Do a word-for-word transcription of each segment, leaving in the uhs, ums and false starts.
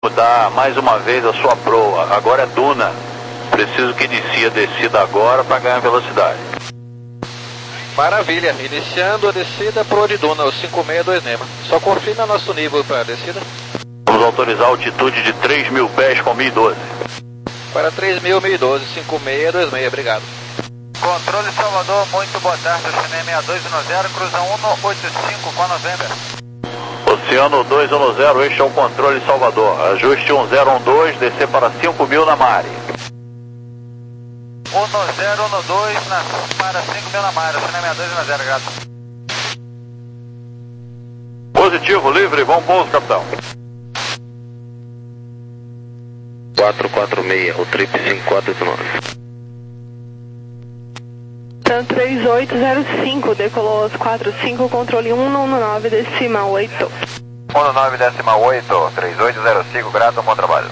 Mudar mais uma vez a sua proa, agora é duna. Preciso que inicie a descida agora para ganhar velocidade. Maravilha, iniciando a descida proa de duna, o cinco seis dois Nema. Só confirma nosso nível para a descida. Vamos autorizar a altitude de três mil pés com mil e doze. Para três mil, mil e doze, cinco seis dois seis, obrigado. Controle Salvador, muito boa tarde, Oceano seis dois um zero, cruza um oito cinco com a November. Oceano dois um zero, este é o controle Salvador. Ajuste um zero um dois, descer para cinco mil na Mare. um zero um dois na, para cinco mil na Mare, Oceano seis dois um zero, graças. Positivo, livre, bom pouso, capitão. quatro quatro seis, o trip cinco quatro oito nove. TAM três oito zero cinco, decolou aos quatro cinco, controle um um nove, decimal oito. um nove, decimal oito, três oito zero cinco, grato, bom trabalho.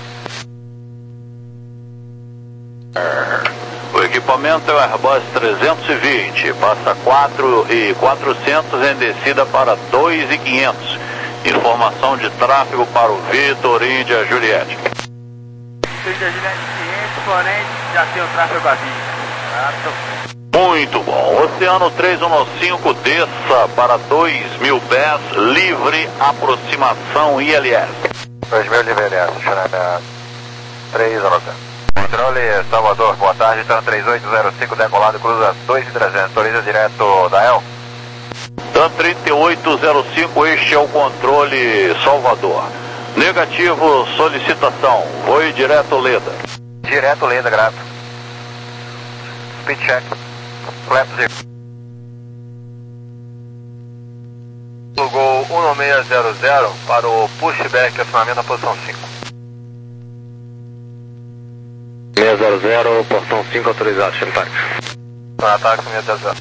O equipamento é o Airbus trezentos e vinte, passa quatro e quatrocentos em descida para dois e quinhentos. Informação de tráfego para o Vitor Índia Juliette. Índia Juliette quinhentos, Florente, já tem o tráfego à vista. Grato. Muito bom. Oceano três um cinco, desça para dois mil pés, livre, aproximação I L S. dois mil livre I L S, Xanana três um zero. Controle Salvador, boa tarde, TAM três oito zero cinco, decolado, cruza dois mil e trezentos, autoriza direto da E L. TAM trinta e oito zero cinco, este é o controle Salvador. Negativo, solicitação, voe direto Leda. Direto Leda, grato. Speed check. Flap zero. Gol um seis zero zero para o pushback, acionamento na posição cinco. seis zero zero, portão cinco autorizado, Champagne. Ataque seis zero zero.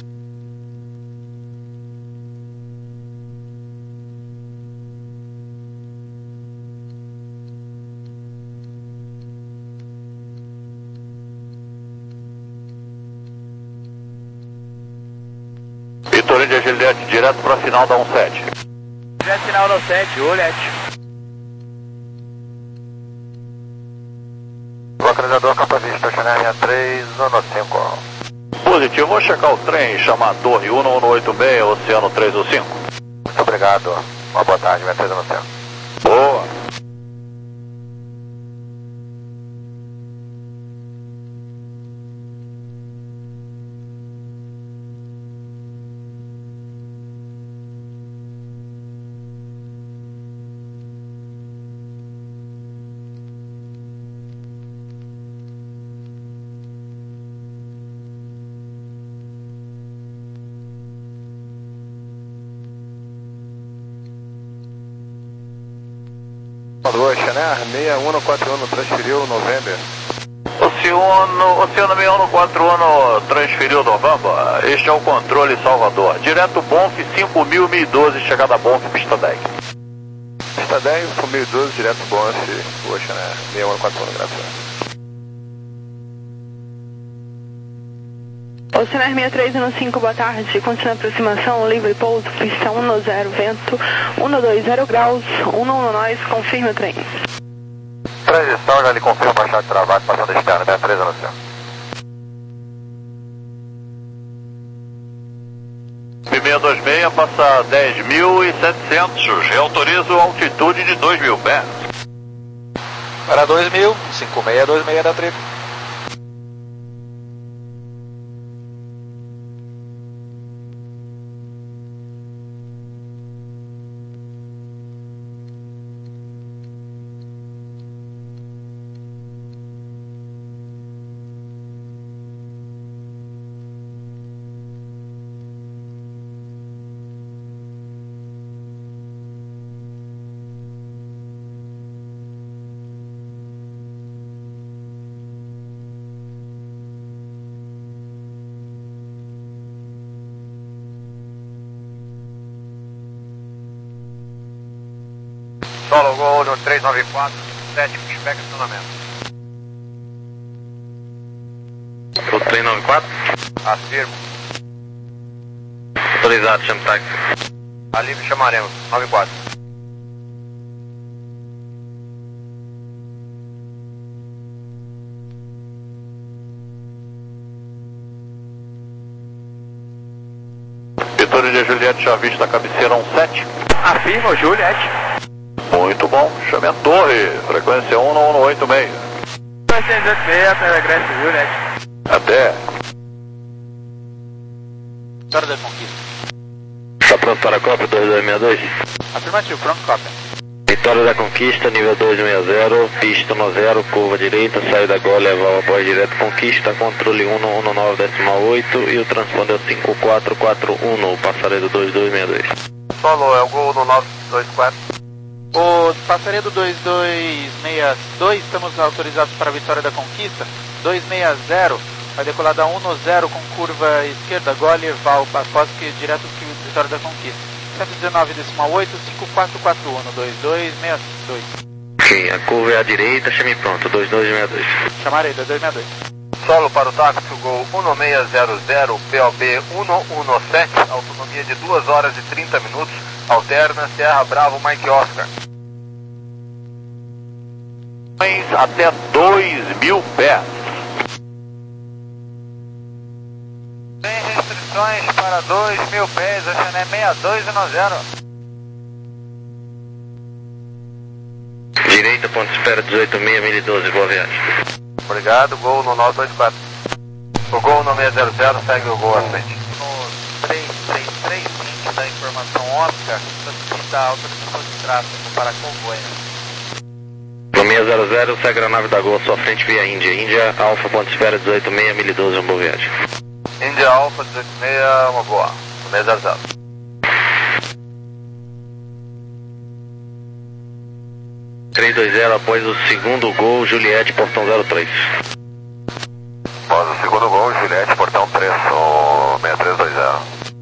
Vitor Índia Juliette, direto para a final da sete. Direto final da sete, Juliette. Localizador Campo Vista, Oceano três um cinco. Positivo, vou checar o trem, chamar a torre um um oito seis, Oceano três um cinco. Muito obrigado, uma boa tarde, três um cinco. Boa. Oceano seis um quatro um transferiu November. Oceano, Oceano seis um quatro um transferiu November. Este é o controle Salvador. Direto Bonf cinco mil, mil e doze, chegada Bonf, pista dez. Pista dez, com mil e doze, direto Bonf, Oceano seis um quatro um, graças. Oceano seis três um cinco, boa tarde, continua a aproximação, livre pouso, pista um zero, vento um dois zero graus, um um nós, confirma o trem. Transição, já lhe confirmo baixar de travado, passando externo, seis três um cinco. seis dois seis passa dez mil e setecentos, reautorizo altitude de dois mil pés. Para dois mil, cinco seis dois seis da trip. Solo Gol no três nove quatro, sete, pushback acionamento. O três nove quatro? Afirmo. Autorizado, chama táxi. A livre chamaremos, nove quatro. Vitor Índia Juliette, já vista a cabeceira um sete. Afirma o Juliette. Muito bom, chame a torre, frequência um um oito seis. trezentos e oitenta e seis, Telegraph Juliette. Até. Vitória da Conquista. Está pronto para a Copa dois dois seis dois? Afirmativo, pronto, cópia. Vitória da Conquista, nível dois seis zero, pista no zero, curva direita, saída agora, levar o apoio direto Conquista, controle um um nove decimal oito e o transponder cinco quatro quatro um, passaredo dois dois seis dois. Solo, é o gol no nove dois quatro. O passaredo dois dois seis dois, estamos autorizados para a Vitória da Conquista. dois seis zero, vai decolar da um no zero com curva esquerda, gole, Val, Pascoski, direto que Vitória da Conquista. cento e dezenove decimal oito, cinco quatro quatro um, dois dois seis dois. Sim, a curva é à direita, chame pronto, dois dois seis dois. Chamarei, dois dois seis dois. Solo para o táxi, o gol um seis zero zero, P O B um um sete, autonomia de duas horas e trinta minutos, alterna Serra Bravo Mike Oscar. Até dois mil pés. Sem restrições para dois mil pés, Oceané seis dois um zero. Direita, ponto de espera dezoito seis mil e doze, boa viagem. Obrigado, gol no nove dois quatro. O gol no seis zero zero segue o gol à frente. No três três três vinte da informação óptica, solicita a autorização de tráfego para Congonhas. No seis zero zero, segue a nave da Gol à sua frente via Índia. Índia, Alfa, ponto de espera dezoito seis mil e doze, uma boa viagem. Índia Alfa dezoito seis, uma boa. No seis zero zero. três dois zero, após o segundo gol, Juliette, portão zero três. Após o segundo gol, Juliette, portão três, o seis três dois zero.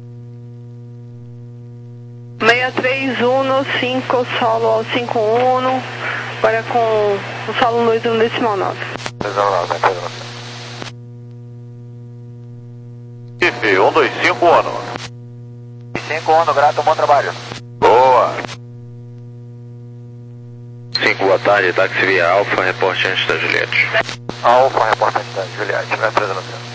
seis três um cinco, solo ao cinco um, agora com o solo dois um decimal nove. seis zero nove, seis zero nove. I F um dois cinco um. cinco um, grato, bom trabalho. Boa. cinco, boa tarde, táxi via Alfa, reporte antes da Juliette. Alfa, reportante da Juliette, seis três zero zero.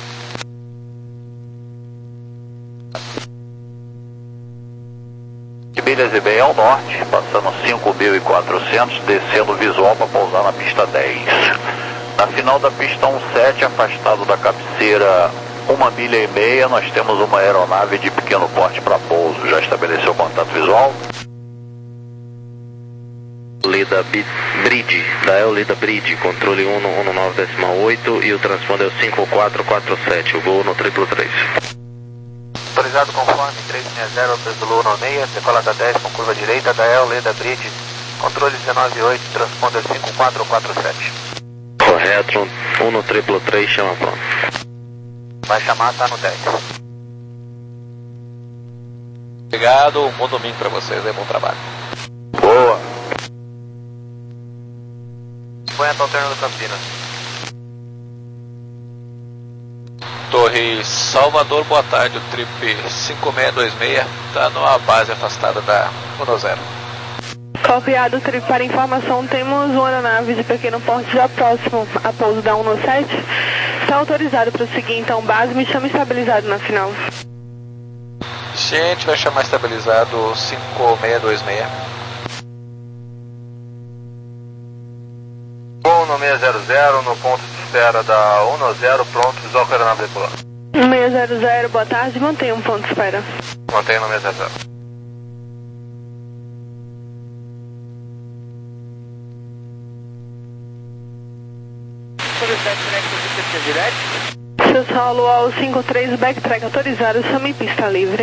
Milhas e bem ao norte, passando cinco mil e quatrocentos, descendo visual para pousar na pista dez. Na final da pista um sete, afastado da cabeceira uma milha e meia, nós temos uma aeronave de pequeno porte para pouso. Já estabeleceu contato visual? Lida Bridge, da El Lida Bridge, controle um um nove decimal oito e o transponder é o cinco quatro quatro sete, o gol no triplo três. Autorizado conforme três seis zero, Zulu um seis, decola da dez com curva direita da El Lida Bridge, controle dezenove oito, transponder cinco quatro quatro sete. Correto, um no triplo três, chama pronto. Vai chamar, tá no dez. Obrigado, um bom domingo para vocês, é bom trabalho. Boa. cinquenta, alternando Campinas. Torre Salvador, boa tarde, o trip cinco seis dois seis está numa base afastada da um zero. Copiado, trip para informação, temos uma aeronave de pequeno porte já próximo a pouso da um sete. Está autorizado para seguir, então base, me chama estabilizado na final. Gente, vai chamar estabilizado cinco seis dois seis. Gol no seis zero zero, no ponto de espera da um zero, pronto, visual com a aeronave decolando. seis zero zero, boa tarde, mantenha um ponto de espera. Mantenha no seis zero zero. Seu solo ao cinco três, backtrack autorizado, chame pista livre.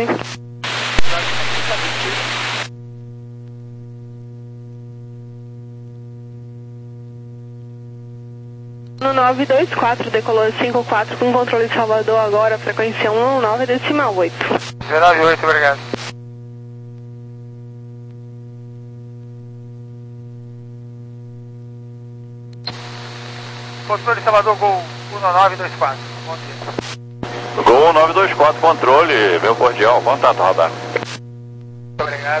No nove dois quatro, decolou cinco quatro com controle de Salvador agora, frequência um nove decimal oito. dezenove oito, obrigado. Controle Salvador, gol um nove dois quatro. Bom dia. Gol nove dois quatro, controle, meu cordial, contato, radar. Muito obrigado.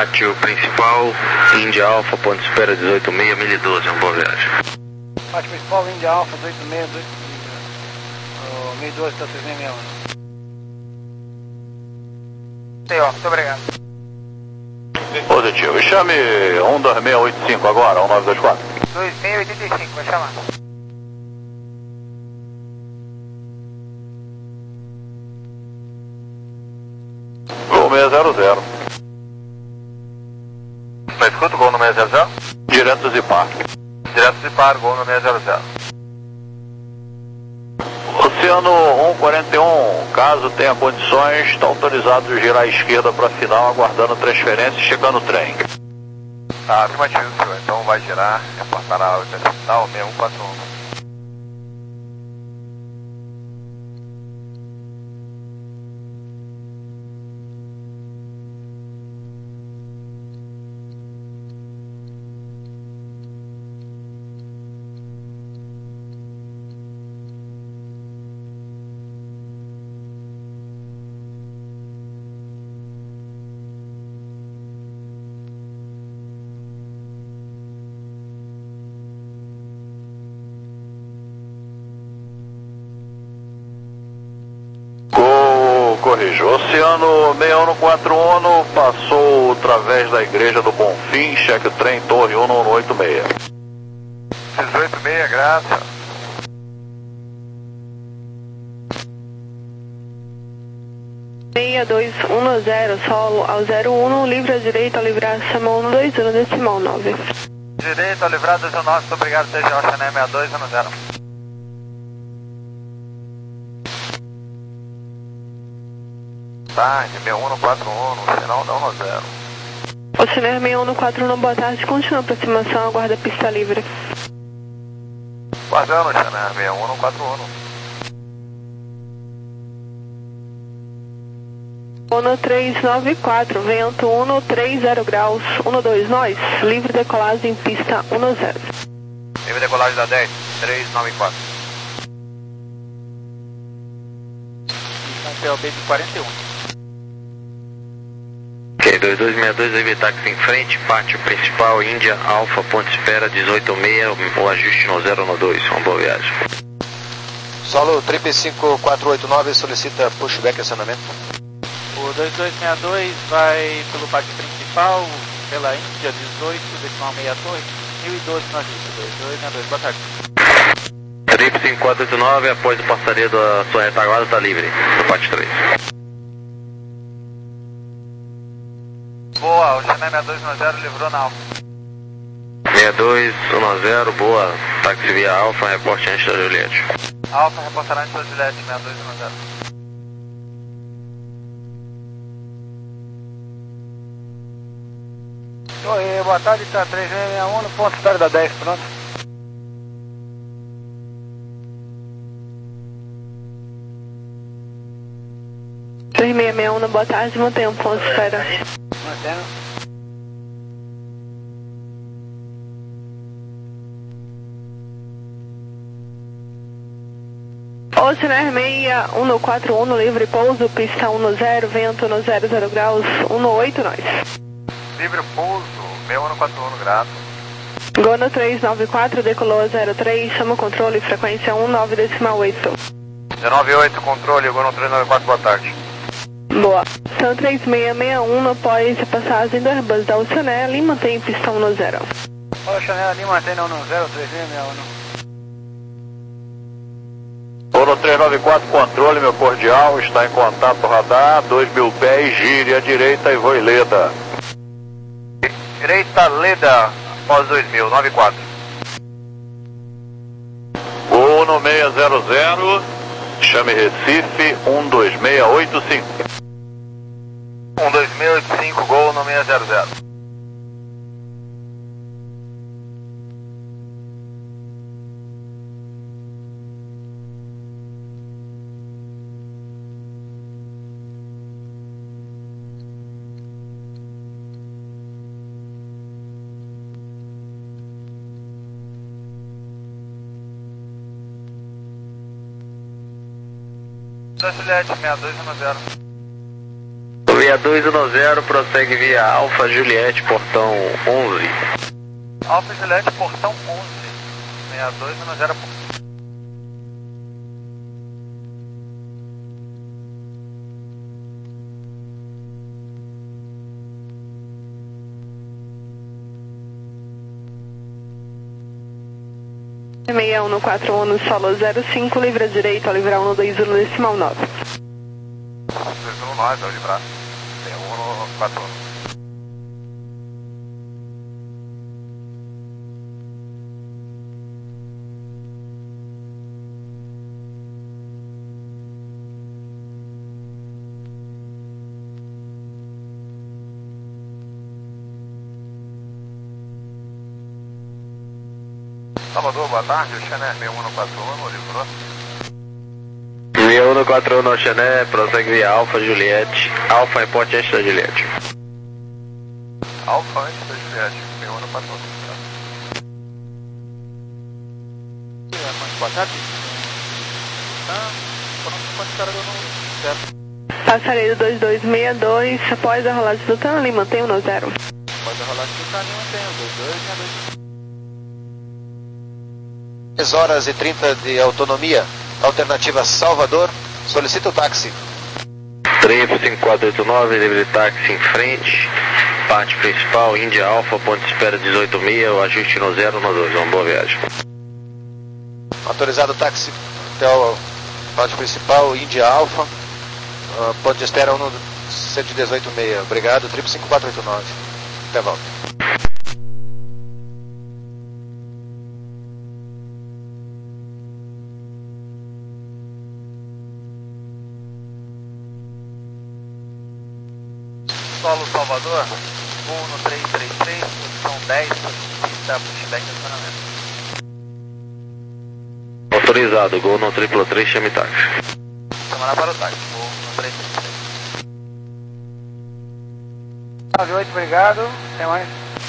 Pátio principal, Índia Alfa, ponto de espera dezoito seis, mil e doze, uma boa viagem. Pátio principal, Índia Alfa, dezoito seis, mil e doze, está três seis seis um. Sei, ó, muito obrigado. Positivo. E chame um dois seis oito cinco agora, um nove dois quatro. dois seis oito cinco, vai chamar. Gol seis zero zero. Não escuta o gol no seis zero zero? Direto do Zipar. Direto de par, gol no seis zero zero. Oceano um quarenta e um, caso tenha condições, está autorizado a girar à esquerda para a final, aguardando transferência e chegando o trem. Tá, afirmativo, senhor. Então vai girar, reportar a horizontal seis um quatro um. Corrijo. Oceano seis um quatro um passou através da igreja do Bonfim, cheque o trem, torre um um oito seis. dezoito seis, graças. seis dois um zero, solo ao zero um, livre à direita, ao livrar decimal um dois um, decimal nove. Direito, ao livrar dois um nove, muito obrigado, T G O Chané seis dois um zero. Tá, seis um quatro um, no final dá um zero. Oceano seis um quatro um, boa tarde, continua a aproximação, aguarda a pista livre. Guardando, Chané, seis um quatro um. Ono três nove quatro, vento um três zero graus, um dois nós, livre decolagem em pista um zero. Livre decolagem da dez, três nove quatro. Então, P O B de quarenta e um. Ok, dois dois seis dois, Evi táxi em frente, pátio principal, Índia Alfa, ponto de espera dezoito seis, o ajuste no zero no dois, uma boa viagem. Solo três cinco quatro oito nove solicita pushback e acionamento. O dois dois seis dois vai pelo pátio principal, pela Índia, dezoito, decimal meia torre, mil e doze no ajuste, dois dois seis dois, boa tarde. três cinco quatro oito nove, após o passaria da sua retaguarda, está livre, no pátio três. Boa, o Chané seis dois um zero livrou na Alfa. seis dois um zero, boa, táxi via Alfa, reporte antes da Juliette. Alfa reportará antes da Juliette, seis dois um zero. Oi, boa tarde, está três seis seis um, no ponto de espera da dez, pronto. três seis seis um, boa tarde, mantém um ponto de espera. Mantendo. Oceano seis um quatro um, livre pouso, pista um zero, vento no zero zero graus, um oito nós. Livre pouso, seis um quatro um, grato. Gono três nove quatro, decolou a zero três, chama o controle, frequência um nove decimal oito. dezenove oito, controle, Gono três nove quatro, boa tarde. Boa. São três seis seis um, após a passagem do Airbus da Oceanel e mantém pista um zero. Olha, Chanel ali, mantém no um zero, três seis seis um. Ono três nove quatro, controle, meu cordial, está em contato radar, dois mil pés, gire à direita e voe Leda. Direita, Leda, após dois mil, nove quatro. Ono seis zero zero, chame Recife, um dois seis oito cinco. um dois seis oito cinco, gol no seis zero zero. Da Juliette, seis dois um zero. seis dois um zero, prossegue via Alfa Juliette, portão onze. Alfa Juliette, portão onze. seis dois um zero. seis um no quatro um no solo zero cinco, livra direito, ao livrar um no dois um no decimal nove. dois um nove, ao livrar. Tem um no quatro um. Salvador, boa tarde, o Xané seis um no quatro um, livrou. seis um no quatro um no Xané, prossegue via Alfa Juliette. Alfa, reporte antes da Juliette. Alfa antes da Juliette, seis um no quatro um. Boa tarde. Ah, pronto, quanto cara deu no zero. Passaredo dois dois seis dois, após a rolagem do Tana, ele mantém o no zero. Após a rolagem do Tana, mantém o dois dois seis dois. dez horas e trinta de autonomia. Alternativa Salvador. Solicita o táxi. Trip cinco quatro oito nove, livre táxi em frente. Parte principal, Índia Alfa, ponto de espera dezoito seis, o ajuste no zero no dois. Uma boa viagem. Autorizado o táxi até a parte principal, Índia Alfa. Uh, ponto de espera um no cento e dezoito seis. Obrigado, Trip cinco quatro oito nove. Até a volta. Solo Salvador, um no três três três, posição dez, solicita pushback e acionamento. Autorizado, Gol no triplo três, chame táxi. Chamar para o táxi, gol no três três três. nove oito, obrigado. Tem mais?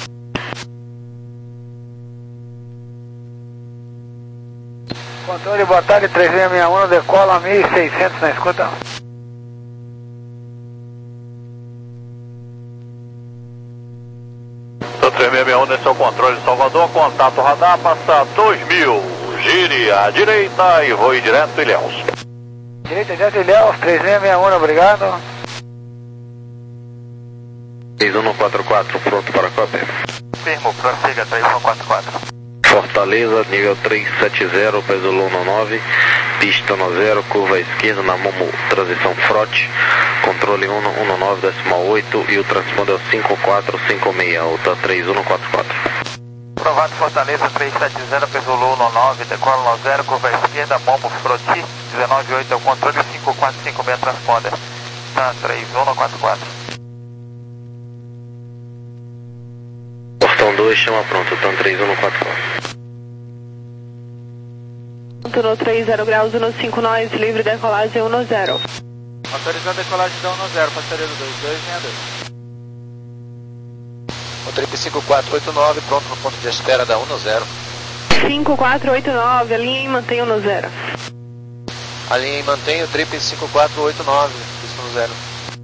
Controle, boa tarde, três seis seis um, decola mil e seiscentos na escuta. três seis seis um, nesse é o controle de Salvador, contato radar, passa dois mil, gire à direita e voe direto Ilhéus. Direita, direto Ilhéus, três seis seis um, obrigado. três um quatro quatro, pronto para a cópia. Firmo, prossiga, três um quatro quatro. Fortaleza, nível três sete zero, peso Luna nove, pista no zero, curva à esquerda na Momo, transição frote, controle um um nove decimal oito e o transponder cinco quatro cinco seis, outra três um quatro quatro. Provado Fortaleza, três sete zero, peso Luna nove, decola no zero, curva à esquerda, Momo Froti, dezenove oito é o controle, cinco quatro cinco seis transponder. Tá, três um quatro quatro. Portão dois, chama pronto, Tan três um quatro quatro. No três zero graus, no cinco nós, livre decolagem um no zero. Autorizado a decolagem da um no zero, passaredo dois dois seis dois. O Trip cinco quatro oito nove, pronto no ponto de espera da um no zero. cinco quatro oito nove, alinha e mantém o no zero. Alinha e mantém o Trip cinco quatro oito nove, isso no zero.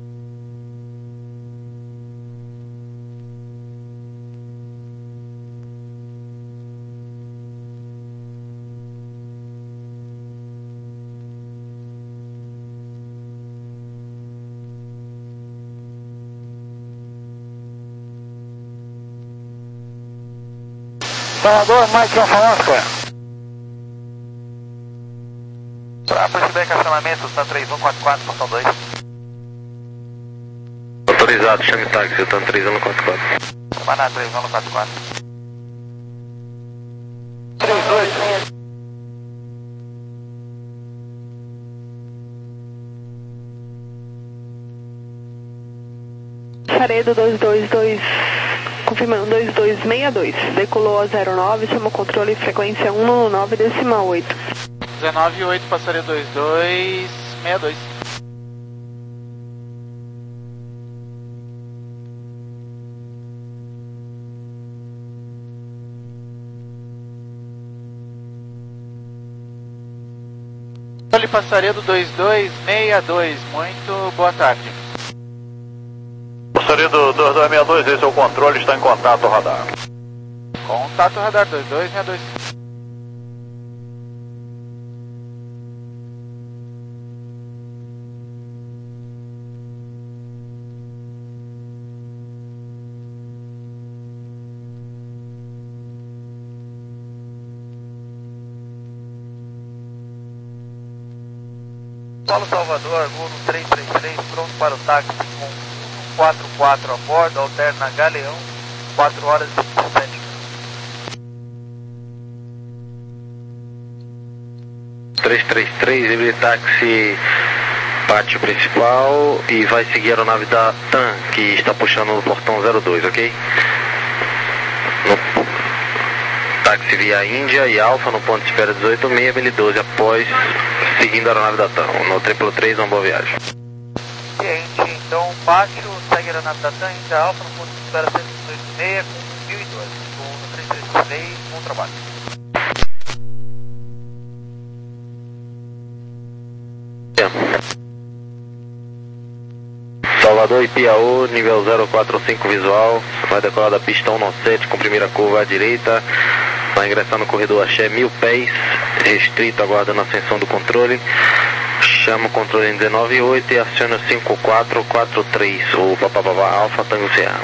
Salvador, Mike Alfa Oscar. Para pushback, acionamento, Tan três um quatro quatro, portão dois. Autorizado, chame táxi, Tan três um quatro quatro. Maná, três um quatro quatro. três oito. Paredo dois dois dois, confirmando dois dois seis dois, decolou a zero nove, chamou controle frequência um no nove decimal oito. dezenove oito, passaredo dois dois seis dois. Controle passaredo dois dois seis dois, muito boa tarde. Referido dois dois seis dois, esse é o controle, está em contato radar. Contato radar dois dois seis dois. Paulo Salvador, Gol no três três três, pronto para o táxi com um quatro quatro a bordo, alterna Galeão, quatro horas e vinte e sete. três três três, livre táxi, pátio principal e vai seguir a aeronave da TAM, que está puxando no portão zero dois, ok? No táxi via Índia e Alfa no ponto de espera dezoito seis, M L doze, após seguindo a aeronave da TAM, no três três, uma boa viagem. Ciente, então pátio, segue a aeronave da TAM, Índia Alfa no ponto de espera cento e dezoito seis com mil e doze, Gol no três três três, bom trabalho. Salvador e Piauí, nível zero quatro cinco visual, vai decolar da pista um sete com primeira curva à direita, vai ingressar no corredor Axé mil pés, restrito, aguardando a ascensão do controle, chama o controle em dezenove oito e aciona o cinco quatro quatro três, o papapá Alfa Tango Sierra.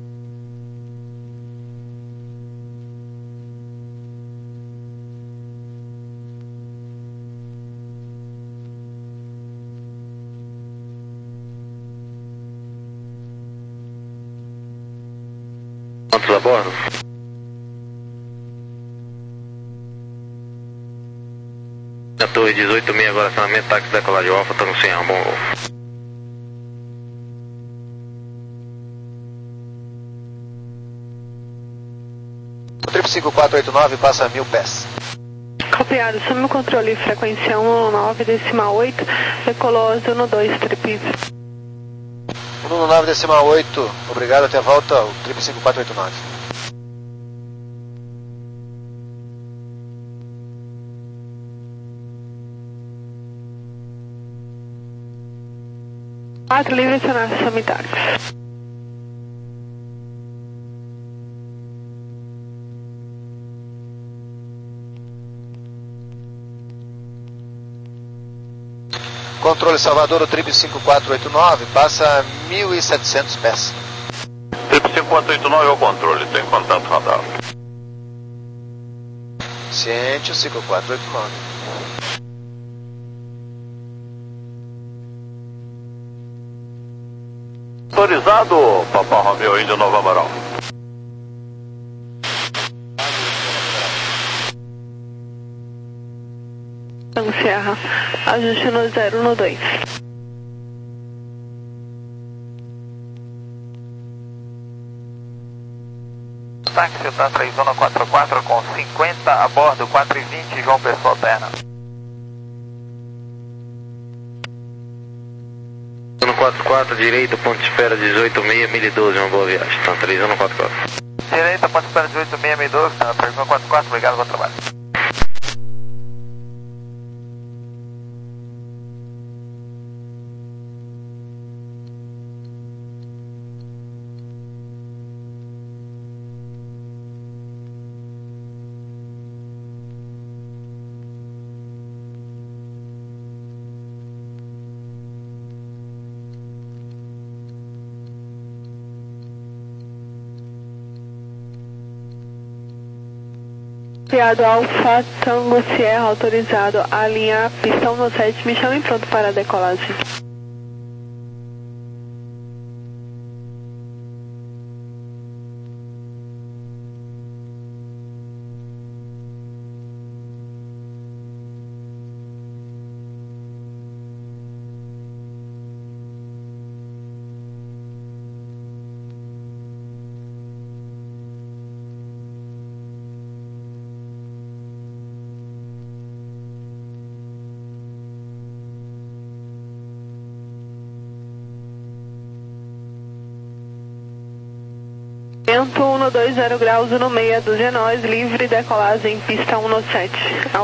Quantos a bordo? A torre dezoito seis, agora acionamento, táxi decolagem Alfa, Tango Sierra, bom voo. O trip cinco quatro oito nove passa mil pés. Copiado, chame o controle, frequência um nove decimal oito, decolou no dois, trip. um nove decimal oito, obrigado, até a volta, o trip cinco quatro oito nove. quatro, livre acionar, chame táxi. Controle Salvador, o trip cinco quatro oito nove passa mil e setecentos pés. Trip cinco quatro oito nove é o controle, tem contato radar. Ciente, o cinco quatro oito nove. Autorizado, Papa Romeo, Índia Nova Amaral. Tango Sierra, ajuste no zero no dois. Táxi da três zona quatro quatro com cinquenta a bordo, quatro e vinte, João Pessoa Alterna. Zona quatro quatro, direito, ponto de espera dezoito seis, M L doze, uma boa viagem. Tá, três zona quatro quatro. Direita, ponto de espera dezoito seis, M L doze, tá, três zona quatro quatro, obrigado, bom trabalho. Copiado, Alfa Tango Sierra, autorizado a alinhar pistão no sete, me chame pronto para a decolagem. Vento um dois zero graus, um seis, doze nós, livre, decolagem, pista um sete.